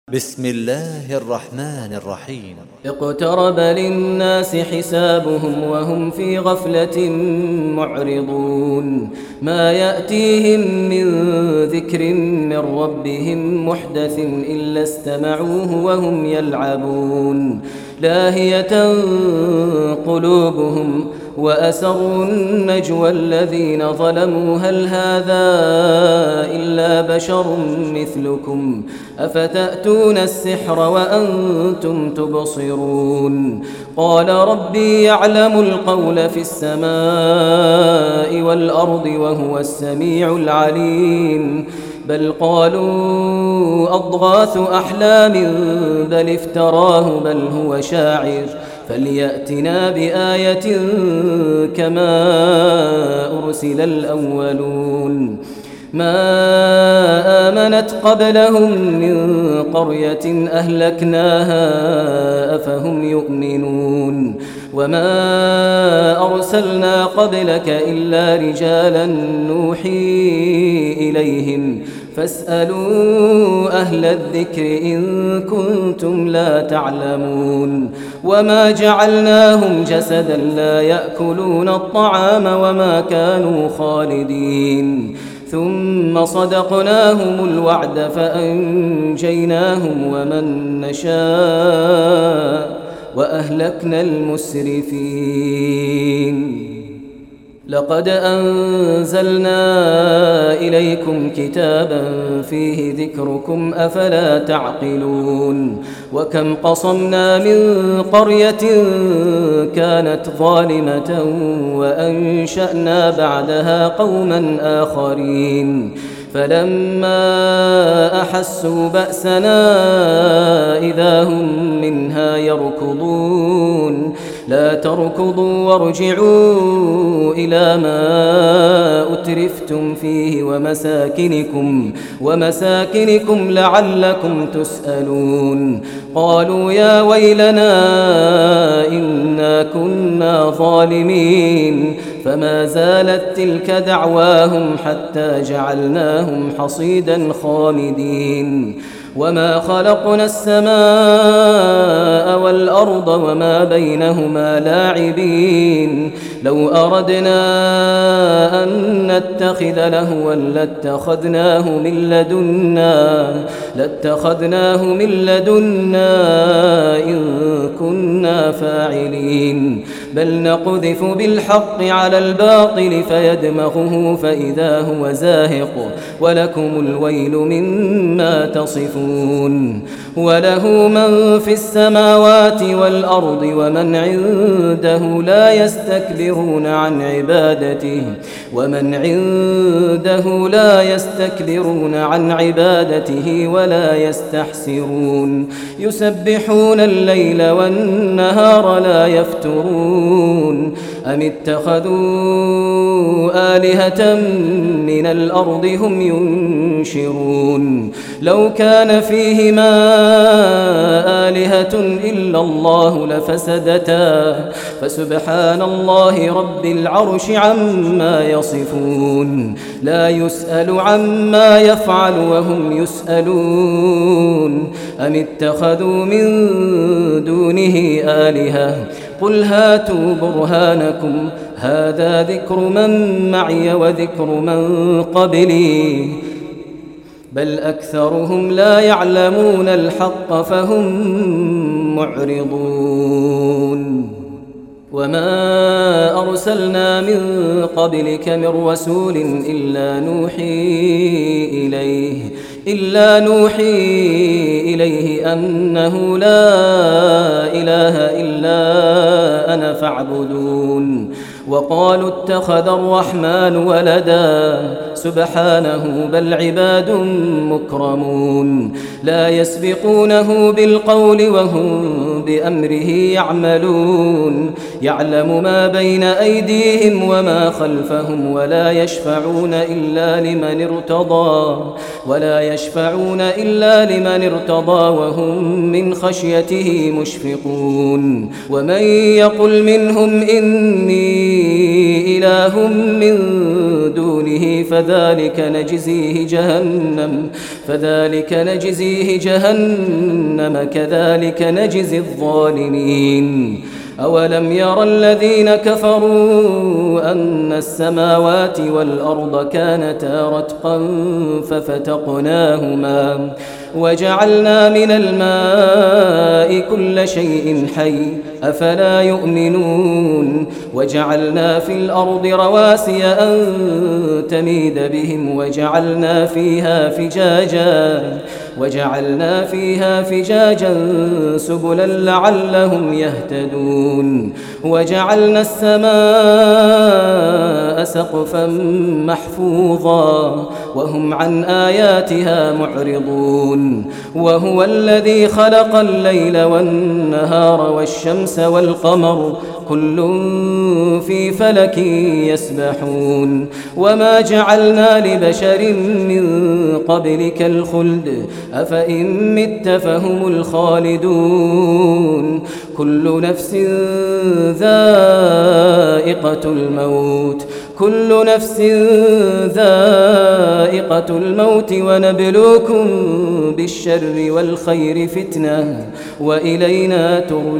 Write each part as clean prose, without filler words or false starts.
بسم الله الرحمن الرحيم. اقترب للناس حسابهم وهم في غفلة معرضون. ما يأتيهم من ذكر من ربهم محدث إلا استمعوه وهم يلعبون. لاهية قلوبهم وأسروا النجوى الذين ظلموا هل هذا إلا بشر مثلكم أفتأتون السحر وأنتم تبصرون. قال ربي يعلم القول في السماء والأرض وهو السميع العليم. بل قالوا أضغاث أحلام بل افتراه بل هو شاعر فليأتنا بآية كما أرسل الأولون. ما آمنت قبلهم من قرية أهلكناها أفهم يؤمنون. وما أرسلنا قبلك إلا رجالا نوحي إليهم فاسألوا أهل الذكر إن كنتم لا تعلمون. وما جعلناهم جسدا لا يأكلون الطعام وما كانوا خالدين. ثم صدقناهم الوعد فأنجيناهم ومن نشاء وأهلكنا المسرفين. لقد أنزلنا إليكم كتابا فيه ذكركم أفلا تعقلون. وكم قصمنا من قرية كانت ظالمة وأنشأنا بعدها قوما آخرين فلما أحسوا بأسنا إذا هم منها يركضون. لا تركضوا وارجعوا إلى ما أترفتم فيه ومساكنكم لعلكم تسألون. قالوا يا ويلنا إنا كنا ظالمين فما زالت تلك دعواهم حتى جعلناهم حصيدا خامدين. وما خلقنا السماء والأرض وما بينهما لاعبين. لو أردنا أن نتخذ لهوا لاتخذناه من لدنا إن كنا فاعلين. بل نقذف بالحق على الباطل فيدمغه فإذا هو زاهق ولكم الويل مما تصفون. وله من في السماوات والأرض ومن عنده لا يستكبرون عن عبادته ولا يستحسرون. يسبحون الليل والنهار لا يفترون. أم اتخذوا آلهة من الأرض هم ينشرون. لو كان فيهما آلهة إلا الله لفسدتا فسبحان الله رب العرش عما يصفون. لا يسأل عما يفعل وهم يسألون. أم اتخذوا من دونه آلهة قل هاتوا برهانكم هذا ذكر من معي وذكر من قبلي بل أكثرهم لا يعلمون الحق فهم معرضون. وما أرسلنا من قبلك من رسول إلا نوحي إليه أنه لا إله إلا أنا فاعبدون. وقالوا اتخذ الرحمن ولدا سبحانه بل عباد مكرمون لا يسبقونه بالقول وهم بأمره يعملون يعلم ما بين أيديهم وما خلفهم ولا يشفعون إلا لمن ارتضى وهم من خشيته مشفقون ومن يقل منهم إني إله من دونه فذلك نجزيه جهنم كذلك نجزي الظالمين أولم ير الذين كفروا أن السماوات والأرض كانتا رتقا ففتقناهما وجعلنا من الماء كل شيء حي أفلا يؤمنون وجعلنا في الأرض رواسي أن تميد بهم وجعلنا فيها فجاجا سبلا لعلهم يهتدون وجعلنا السماء سقفا محفوظا وهم عن آياتها معرضون وهو الذي خلق الليل والنهار والشمس والقمر كل في فلك يسبحون وما جعلنا لبشر من قبلك الخلد أفإن مت فهم الخالدون كل نفس ذائقة الموت ونبلوكم بالشر والخير فتنة وإلينا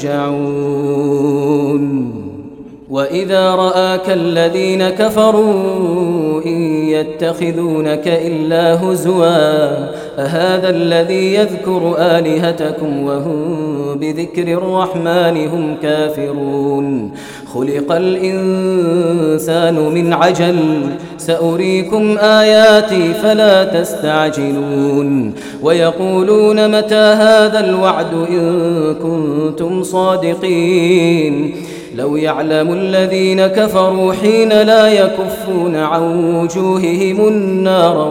ترجعون وإذا رآك الذين كفروا إن يتخذونك إلا هزوا أهذا الذي يذكر آلهتكم وهم بذكر الرحمن هم كافرون خلق الإنسان من عجل سأريكم آياتي فلا تستعجلون ويقولون متى هذا الوعد إن كنتم صادقين لو يعلم الذين كفروا حين لا يكفون عن وجوههم النار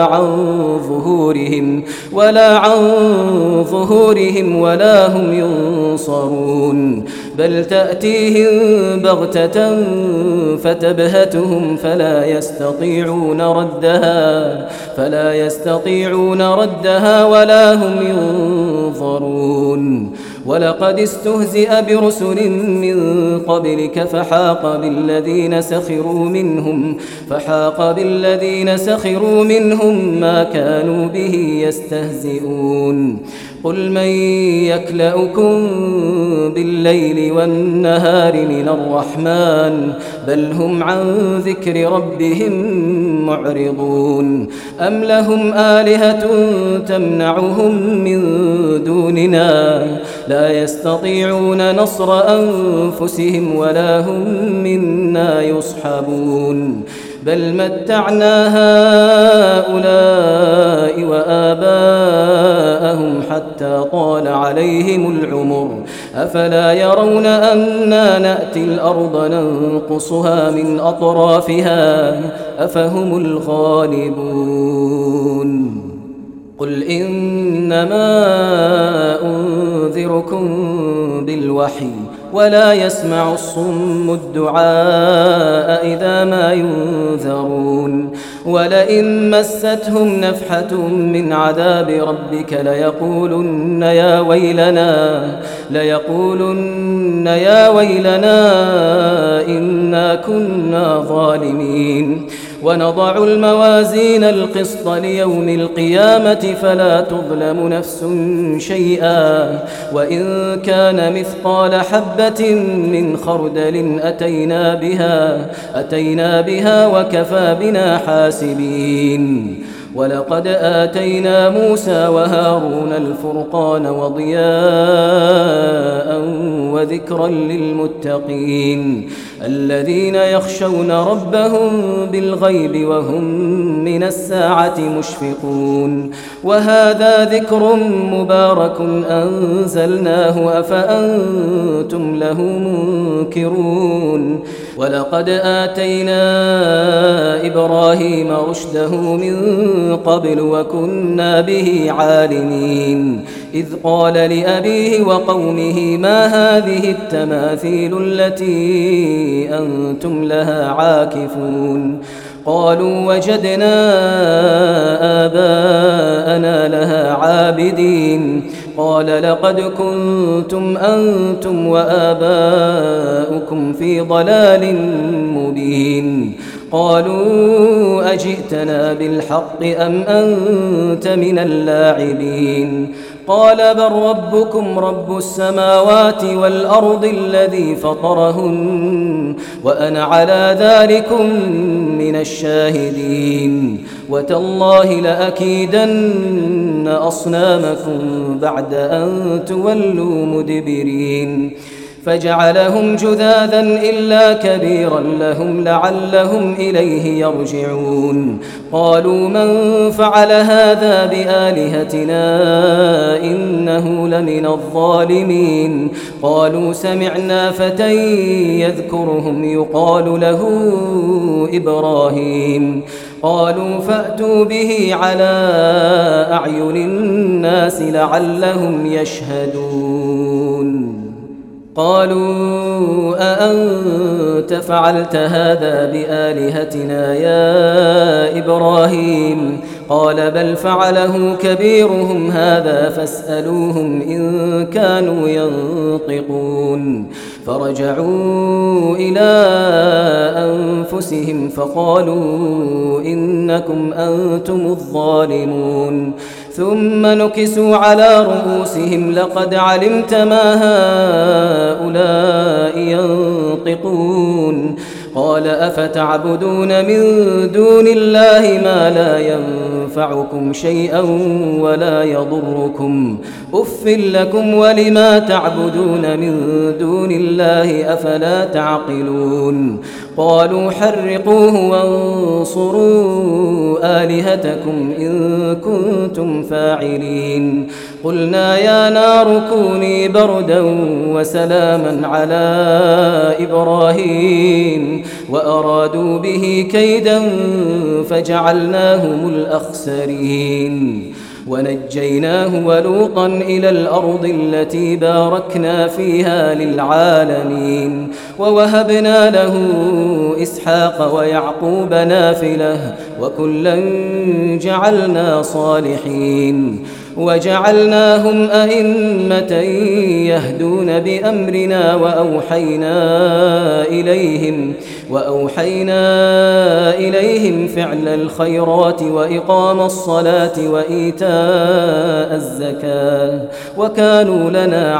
ولا عن ظهورهم ولا هم ينصرون بل تأتيهم بغتة فتبهتهم فلا يستطيعون ردها ولا هم ينظرون ولقد استهزئ برسل من قبلك فحاق بالذين سخروا منهم ما كانوا به يستهزئون قل من يكلؤكم بالليل والنهار من الرحمن بل هم عن ذكر ربهم معرضون أم لهم آلهة تمنعهم من دوننا لا يستطيعون نصر أنفسهم ولا هم منا يصحبون بل متعنا هؤلاء وآباءهم حتى طال عليهم العمر أفلا يرون أنا نأتي الأرض ننقصها من أطرافها أفهم الغالبون قل إنما أنذركم بالوحي ولا يسمع الصم الدعاء إذا ما ينذرون ولئن مستهم نفحة من عذاب ربك ليقولن يا ويلنا إنا كنا ظالمين ونضع الموازين القسط ليوم القيامة فلا تظلم نفس شيئا وإن كان مثقال حبة من خردل أتينا بها وكفى بنا حاسبين ولقد آتينا موسى وهارون الفرقان وضياء وذكرا للمتقين الذين يخشون ربهم بالغيب وهم من الساعة مشفقون. وهذا ذكر مبارك أنزلناه أفأنتم له منكرون. ولقد آتينا إبراهيم رشده من قبل وكنا به عالمين إذ قال لأبيه وقومه ما هذه التماثيل التي أنتم لها عاكفون قالوا وجدنا آباءنا لها عابدين قال لقد كنتم أنتم وآباؤكم في ضلال مبين قالوا أجئتنا بالحق أم أنت من اللاعبين قال بل ربكم رب السماوات والأرض الذي فطرهن وأنا على ذلكم من الشاهدين وتالله لأكيدن أصنامكم بعد أن تولوا مدبرين فجعلهم جذاذا إلا كبيرا لهم لعلهم إليه يرجعون قالوا من فعل هذا بآلهتنا إنه لمن الظالمين قالوا سمعنا فتى يذكرهم يقال له إبراهيم قالوا فأتوا به على أعين الناس لعلهم يشهدون قالوا أأنت فعلت هذا بآلهتنا يا إبراهيم قال بل فعله كبيرهم هذا فاسألوهم إن كانوا ينطقون فرجعوا إلى أنفسهم فقالوا إنكم أنتم الظالمون ثم نكسوا على رؤوسهم لقد علمت ما هؤلاء ينطقون قال أفتعبدون من دون الله ما لا ينفعكم شيئا ولا يضركم أف لكم ولما تعبدون من دون الله أفلا تعقلون قالوا حرقوه وانصروا آلهتكم إن كنتم فاعلين قلنا يا نار كوني بردا وسلاما على إبراهيم وأرادوا به كيدا فجعلناهم الأخسرين ونجيناه ولوطا إلى الأرض التي باركنا فيها للعالمين ووهبنا له إسحاق ويعقوب نافلة وكلا جعلنا صالحين وجعلناهم أئمة يهدون بأمرنا وأوحينا إليهم فعل الخيرات وإقام الصلاة وإيتاء الزكاة وكانوا لنا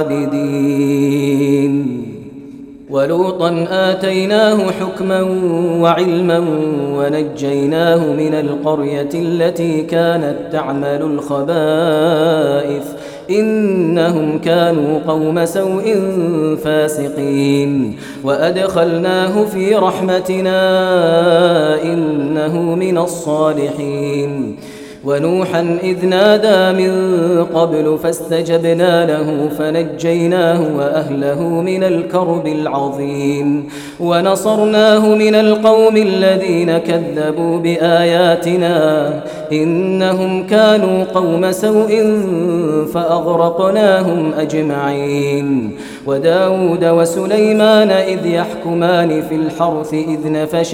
عابدين ولوطا آتيناه حكما وعلما ونجيناه من القرية التي كانت تعمل الخبائث إنهم كانوا قوم سوء فاسقين وأدخلناه في رحمتنا إنه من الصالحين ونوحا إذ نادى من قبل فاستجبنا له فنجيناه وأهله من الكرب العظيم ونصرناه من القوم الذين كذبوا بآياتنا إنهم كانوا قوم سوء فأغرقناهم أجمعين وداود وسليمان إذ يحكمان في الحرث إذ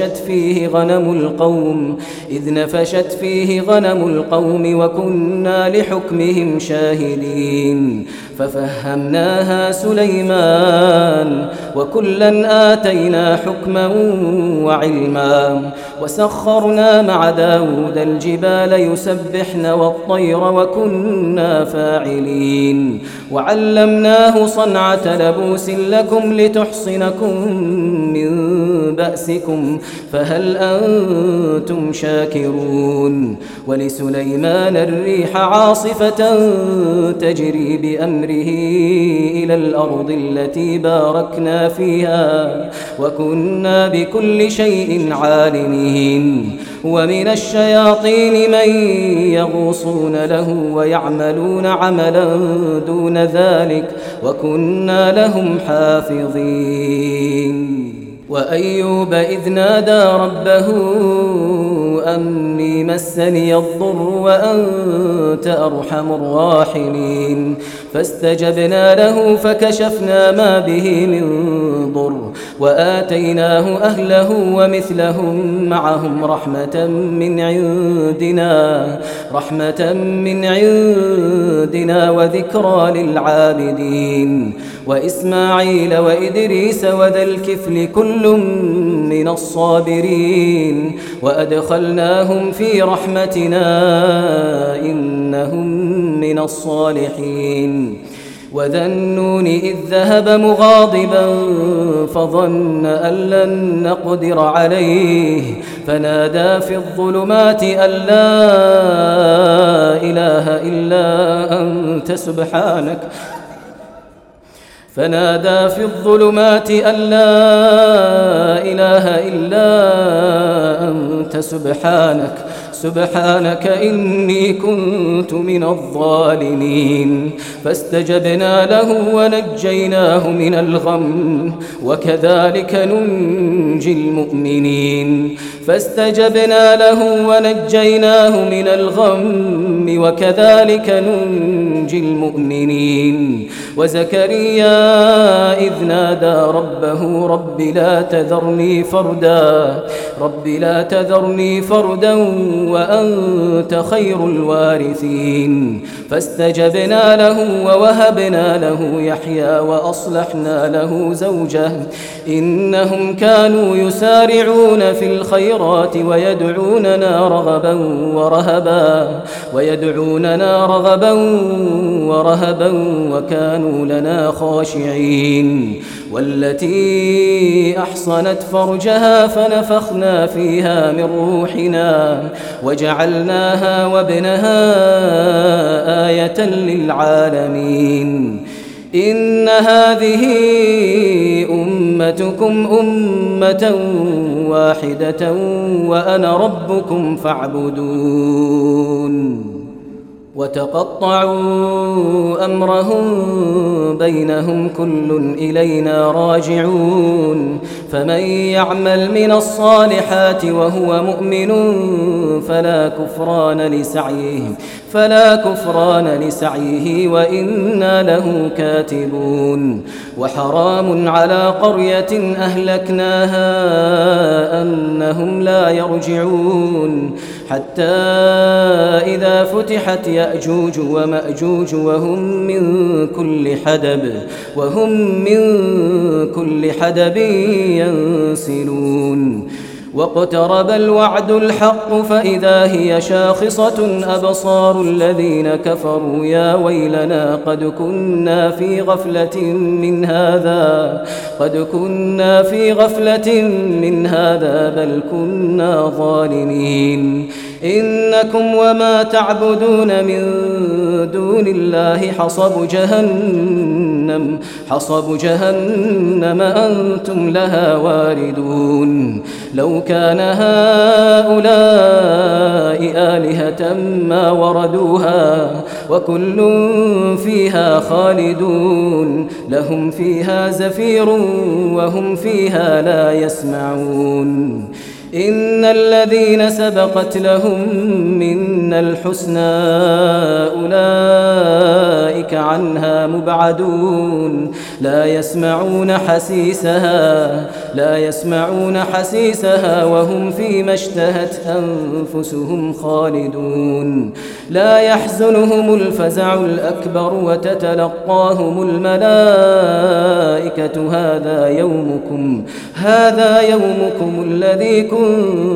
نفشت فيه غنم القوم وكنا لحكمهم شاهدين ففهمناها سليمان وكلا آتينا حكما وعلما وسخرنا مع داود الجبال يسبحن والطير وكنا فاعلين وعلمناه صنعة لبوس لكم لتحصنكم من بأسكم فهل أنتم شاكرون ولسليمان الريح عاصفة تجري بأمره إلى الأرض التي باركنا فيها وكنا بكل شيء عالمين ومن الشياطين من يغوصون له ويعملون عملا دون ذلك وكنا لهم حافظين وأيوب إذ نادى ربه أني مسني الضر وأنت أرحم الراحمين فاستجبنا له فكشفنا ما به من ضر وآتيناه أهله ومثلهم معهم رحمة من عندنا وذكرى للعابدين وإسماعيل وإدريس وذا الكفل كل من الصابرين وأدخلناهم في رحمتنا إنهم من الصالحين وذا النون إذ ذهب مغاضبا فظن أن لن نقدر عليه فنادى في الظلمات أن لا إله إلا أنت سبحانك إني كنت من الظالمين فاستجبنا له ونجيناه من الغم وكذلك ننجي المؤمنين وزكريا إذ نادى ربه رب لا تذرني فردا وأنت خير الوارثين فاستجبنا له ووهبنا له يحيى وأصلحنا له زوجه إنهم كانوا يسارعون في الخيرات ويدعوننا رغبا ورهبا وكانوا لنا خاشعين والتي أحصنت فرجها فنفخنا فيها من روحنا وجعلناها وابنها آية للعالمين إن هذه أمتكم أمة واحدة وأنا ربكم فاعبدون وتقطعوا أمرهم بينهم كل إلينا راجعون فمن يعمل من الصالحات وهو مؤمن فلا كفران لسعيه وإنا له كاتبون وحرام على قرية أهلكناها أنهم لا يرجعون حتى إذا فتحت يأجوج ومأجوج وهم من كل حدب ينسلون واقترب الوعد الحق فإذا هي شاخصة أبصار الذين كفروا يا ويلنا قد كنا في غفلة من هذا بل كنا ظالمين إنكم وما تعبدون من دون الله حصب جهنم أنتم لها واردون لو كان هؤلاء آلهة ما وردوها وكل فيها خالدون لهم فيها زفير وهم فيها لا يسمعون إن الذين سبقت لهم منا الحسنى أولئك عنها مبعدون لا يسمعون حسيسها وهم فيما اشتهت أنفسهم خالدون لا يحزنهم الفزع الأكبر وتتلقاهم الملائكة هذا يومكم الذي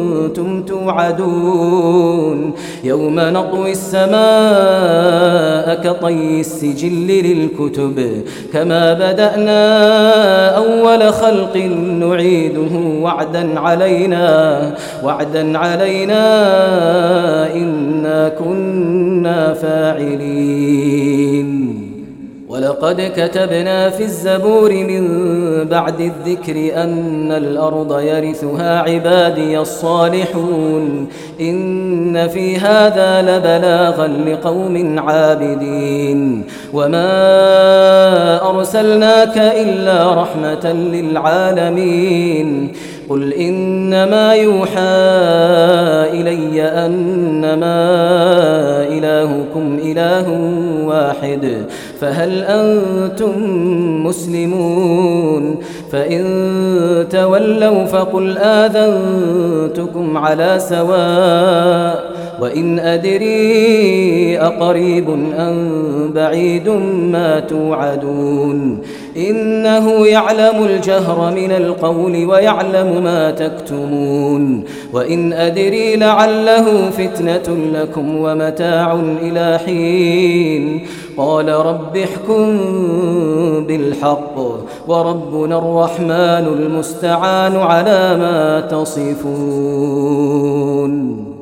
كنتم توعدون يوم نطوي السماء كطي السجل للكتب كما بدأنا أول خلق نعيده وعدا علينا إنا كنا فاعلين ولقد كتبنا في الزبور من بعد الذكر أن الأرض يرثها عبادي الصالحون إن في هذا لبلاغا لقوم عابدين وما أرسلناك إلا رحمة للعالمين قل إنما يوحى إلي أنما إلهكم إله واحد فهل أنتم مسلمون فإن تولوا فقل آذنتكم على سواء وإن أدري أقريب أم بعيد ما توعدون إنه يعلم الجهر من القول ويعلم ما تكتمون وإن أدري لعله فتنة لكم ومتاع إلى حين قال رب احكم بالحق وربنا الرحمن المستعان على ما تصفون.